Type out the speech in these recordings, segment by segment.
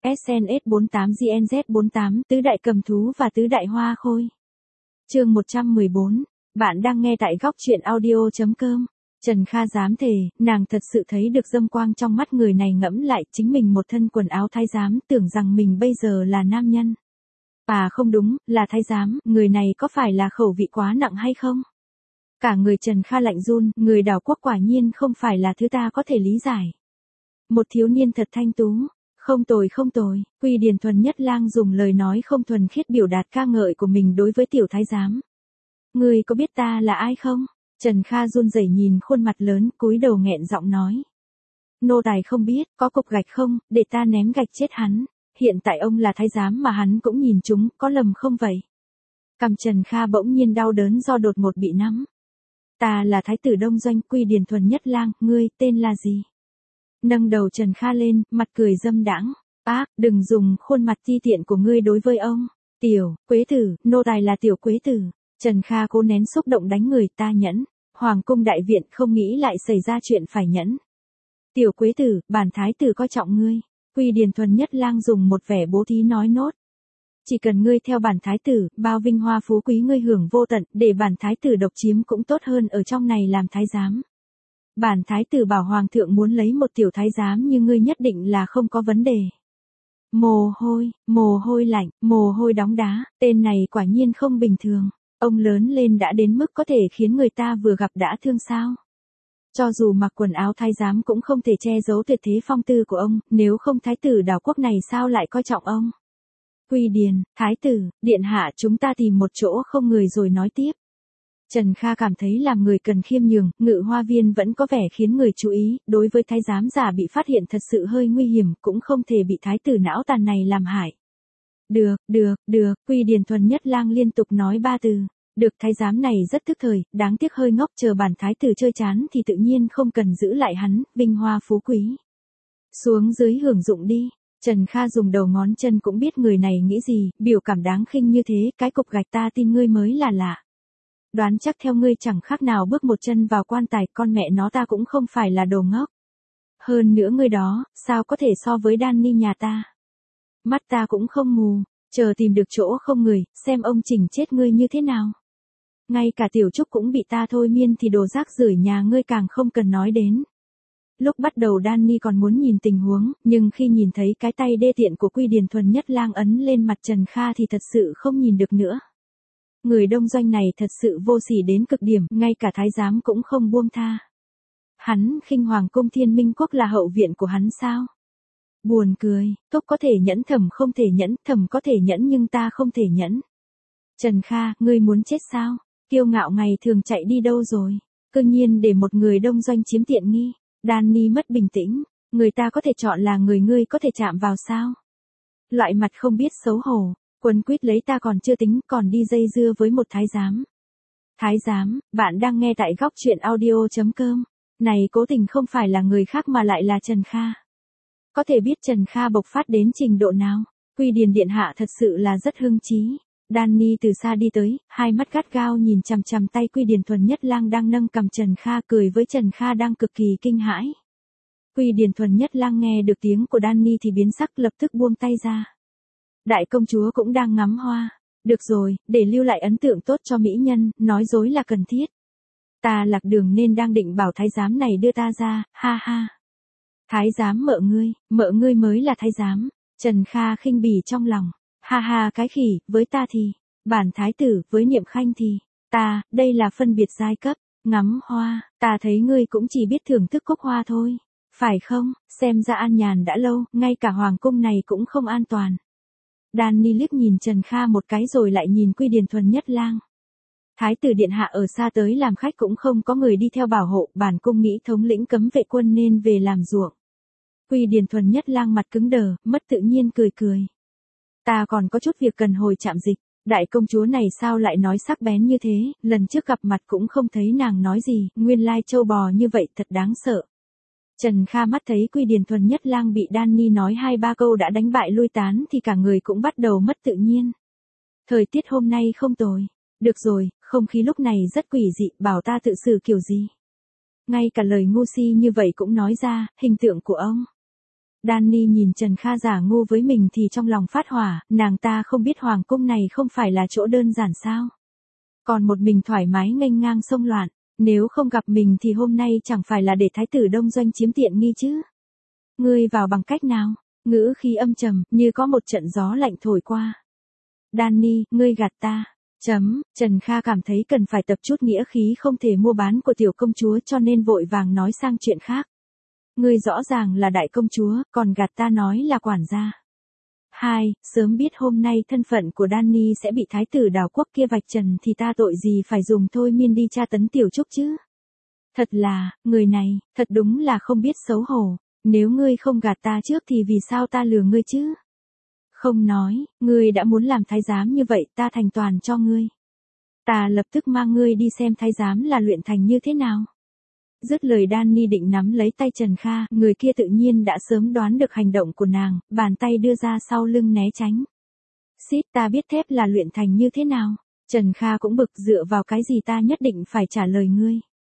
SNS48 GNZ48 tứ đại cầm thú và tứ đại hoa khôi. Chương 114. Bạn đang nghe tại góc truyện audio.com. Trần Kha dám thề, nàng thật sự thấy được dâm quang trong mắt người này, ngẫm lại chính mình một thân quần áo thái giám, tưởng rằng mình bây giờ là nam nhân. À không đúng, là thái giám, người này có phải là khẩu vị quá nặng hay không? Cả người Trần Kha lạnh run, người đảo quốc quả nhiên không phải là thứ ta có thể lý giải. Một thiếu niên thật thanh tú. Không tồi không tồi, Quy Điền Thuần Nhất Lang dùng lời nói không thuần khiết biểu đạt ca ngợi của mình đối với tiểu thái giám. Ngươi có biết ta là ai không? Trần Kha run rẩy nhìn khuôn mặt lớn, cúi đầu nghẹn giọng nói. Nô tài không biết, có cục gạch không, để ta ném gạch chết hắn. Hiện tại ông là thái giám mà hắn cũng nhìn chúng, có lầm không vậy? Cằm Trần Kha bỗng nhiên đau đớn do đột ngột bị nắm. Ta là thái tử Đông Doanh, Quy Điền Thuần Nhất Lang, ngươi tên là gì? Nâng đầu Trần Kha lên, mặt cười dâm đãng. Bác, đừng dùng khuôn mặt ti tiện của ngươi đối với ông. Tiểu, Quế Tử, nô tài là Tiểu Quế Tử. Trần Kha cố nén xúc động đánh người, ta nhẫn. Hoàng cung đại viện không nghĩ lại xảy ra chuyện phải nhẫn. Tiểu Quế Tử, bản thái tử coi trọng ngươi. Quy Điền Thuần Nhất Lang dùng một vẻ bố thí nói nốt. Chỉ cần ngươi theo bản thái tử, bao vinh hoa phú quý ngươi hưởng vô tận, để bản thái tử độc chiếm cũng tốt hơn ở trong này làm thái giám. Bản thái tử bảo hoàng thượng muốn lấy một tiểu thái giám như ngươi nhất định là không có vấn đề. Mồ hôi lạnh, mồ hôi đóng đá, tên này quả nhiên không bình thường. Ông lớn lên đã đến mức có thể khiến người ta vừa gặp đã thương sao. Cho dù mặc quần áo thái giám cũng không thể che giấu tuyệt thế phong tư của ông, nếu không thái tử đảo quốc này sao lại coi trọng ông. Quy Điền, thái tử, điện hạ chúng ta tìm một chỗ không người rồi nói tiếp. Trần Kha cảm thấy làm người cần khiêm nhường, Ngự Hoa Viên vẫn có vẻ khiến người chú ý, đối với thái giám giả bị phát hiện thật sự hơi nguy hiểm, cũng không thể bị thái tử não tàn này làm hại. Được, Quy Điền Thuần Nhất Lang liên tục nói ba từ. Được, thái giám này rất thức thời, đáng tiếc hơi ngốc, chờ bản thái tử chơi chán thì tự nhiên không cần giữ lại hắn, vinh hoa phú quý. Xuống dưới hưởng dụng đi. Trần Kha dùng đầu ngón chân cũng biết người này nghĩ gì, biểu cảm đáng khinh như thế, cái cục gạch ta tin ngươi mới là lạ. Đoán chắc theo ngươi chẳng khác nào bước một chân vào quan tài, con mẹ nó ta cũng không phải là đồ ngốc. Hơn nữa ngươi đó, sao có thể so với Danny nhà ta. Mắt ta cũng không mù, chờ tìm được chỗ không người, xem ông chỉnh chết ngươi như thế nào. Ngay cả Tiểu Trúc cũng bị ta thôi miên thì đồ rác rưởi nhà ngươi càng không cần nói đến. Lúc bắt đầu Danny còn muốn nhìn tình huống, nhưng khi nhìn thấy cái tay đê tiện của Quy Điền Thuần Nhất Lang ấn lên mặt Trần Kha thì thật sự không nhìn được nữa. Người Đông Doanh này thật sự vô sỉ đến cực điểm, ngay cả thái giám cũng không buông tha. Hắn khinh Hoàng cung Thiên Minh Quốc là hậu viện của hắn sao? Buồn cười, Túc có thể nhẫn, Thẩm không thể nhẫn, Thẩm có thể nhẫn nhưng ta không thể nhẫn. Trần Kha, ngươi muốn chết sao? Kiêu ngạo ngày thường chạy đi đâu rồi? Cơ nhiên để một người Đông Doanh chiếm tiện nghi. Danny mất bình tĩnh, người ta có thể chọn là người ngươi có thể chạm vào sao? Loại mặt không biết xấu hổ. Quấn quýt lấy ta còn chưa tính, còn đi dây dưa với một thái giám. Thái giám, bạn đang nghe tại góc truyện audio.com. Này cố tình không phải là người khác mà lại là Trần Kha. Có thể biết Trần Kha bộc phát đến trình độ nào. Quy Điền điện hạ thật sự là rất hưng trí. Danny từ xa đi tới, hai mắt gắt gao nhìn chằm chằm tay Quy Điền Thuần Nhất Lang đang nâng cầm Trần Kha, cười với Trần Kha đang cực kỳ kinh hãi. Quy Điền Thuần Nhất Lang nghe được tiếng của Danny thì biến sắc, lập tức buông tay ra. Đại công chúa cũng đang ngắm hoa. Được rồi, để lưu lại ấn tượng tốt cho mỹ nhân, nói dối là cần thiết. Ta lạc đường nên đang định bảo thái giám này đưa ta ra, ha ha. Thái giám mợ ngươi mới là thái giám. Trần Kha khinh bỉ trong lòng. Ha ha cái khỉ, với ta thì, bản thái tử, với Niệm Khanh thì, ta, đây là phân biệt giai cấp, ngắm hoa, ta thấy ngươi cũng chỉ biết thưởng thức cúc hoa thôi. Phải không, xem ra an nhàn đã lâu, ngay cả hoàng cung này cũng không an toàn. Danny liếc nhìn Trần Kha một cái rồi lại nhìn Quy Điền Thuần Nhất Lang. Thái tử điện hạ ở xa tới làm khách cũng không có người đi theo bảo hộ, bản cung nghĩ thống lĩnh cấm vệ quân nên về làm ruộng. Quy Điền Thuần Nhất Lang mặt cứng đờ, mất tự nhiên cười. Ta còn có chút việc cần hồi trạm dịch, đại công chúa này sao lại nói sắc bén như thế, lần trước gặp mặt cũng không thấy nàng nói gì, nguyên lai trâu bò như vậy thật đáng sợ. Trần Kha mắt thấy Quy Điền Thuần Nhất Lang bị Danny nói 2-3 câu đã đánh bại lui tán thì cả người cũng bắt đầu mất tự nhiên. Thời tiết hôm nay không tồi. Được rồi, không khí lúc này rất quỷ dị, bảo ta tự xử kiểu gì. Ngay cả lời ngu si như vậy cũng nói ra, hình tượng của ông. Danny nhìn Trần Kha giả ngu với mình thì trong lòng phát hỏa, nàng ta không biết hoàng cung này không phải là chỗ đơn giản sao. Còn một mình thoải mái nghênh ngang xông loạn, nếu không gặp mình thì hôm nay chẳng phải là để thái tử Đông Doanh chiếm tiện nghi chứ. Ngươi vào bằng cách nào? Ngữ khí âm trầm, như có một trận gió lạnh thổi qua. Danny, ngươi gạt ta. Trần Kha cảm thấy cần phải tập chút nghĩa khí không thể mua bán của tiểu công chúa cho nên vội vàng nói sang chuyện khác. Ngươi rõ ràng là đại công chúa, còn gạt ta nói là quản gia. 2. Sớm biết hôm nay thân phận của Danny sẽ bị thái tử đảo quốc kia vạch trần thì ta tội gì phải dùng thôi miên đi tra tấn tiểu trúc chứ. Thật là, người này, thật đúng là không biết xấu hổ. Nếu ngươi không gạt ta trước thì vì sao ta lừa ngươi chứ? Không nói, ngươi đã muốn làm thái giám như vậy ta thành toàn cho ngươi. Ta lập tức mang ngươi đi xem thái giám là luyện thành như thế nào. Dứt lời Danny định nắm lấy tay Trần Kha, người kia tự nhiên đã sớm đoán được hành động của nàng, bàn tay đưa ra sau lưng né tránh. Xít, ta biết thép là luyện thành như thế nào. Trần Kha cũng bực, dựa vào cái gì ta nhất định phải trả lời ngươi.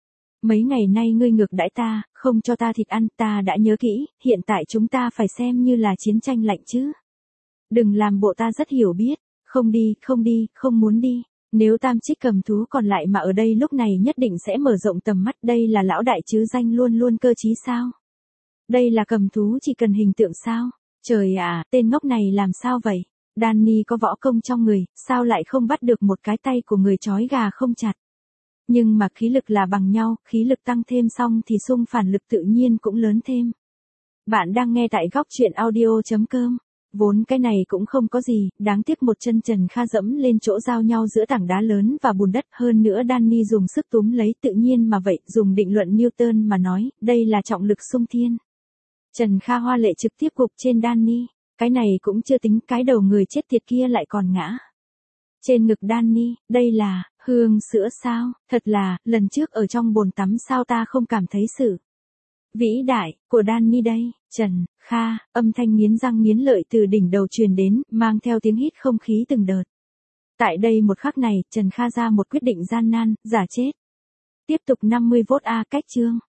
Mấy ngày nay ngươi ngược đãi ta, không cho ta thịt ăn, ta đã nhớ kỹ, hiện tại chúng ta phải xem như là chiến tranh lạnh chứ. Đừng làm bộ ta rất hiểu biết, không đi, không muốn đi. Nếu Tam Trích Cầm Thú còn lại mà ở đây lúc này nhất định sẽ mở rộng tầm mắt, đây là lão đại chứ danh luôn luôn cơ trí sao? Đây là cầm thú chỉ cần hình tượng sao? Trời ạ, tên ngốc này làm sao vậy? Danny có võ công trong người, sao lại không bắt được một cái tay của người trói gà không chặt? Nhưng mà khí lực là bằng nhau, khí lực tăng thêm xong thì xung phản lực tự nhiên cũng lớn thêm. Bạn đang nghe tại góc truyện audio.com. Vốn cái này cũng không có gì, đáng tiếc một chân Trần Kha dẫm lên chỗ giao nhau giữa tảng đá lớn và bùn đất, hơn nữa Danny dùng sức túm lấy tự nhiên mà vậy, dùng định luận Newton mà nói, đây là trọng lực xung thiên. Trần Kha hoa lệ trực tiếp gục trên Danny, cái này cũng chưa tính cái đầu người chết tiệt kia lại còn ngã. Trên ngực Danny, đây là, hương sữa sao, thật là, lần trước ở trong bồn tắm sao ta không cảm thấy sự vĩ đại của Danny đây. Trần Kha, âm thanh nghiến răng nghiến lợi từ đỉnh đầu truyền đến, mang theo tiếng hít không khí từng đợt. Tại đây một khắc này, Trần Kha ra một quyết định gian nan, giả chết. Tiếp tục 50V cách chương.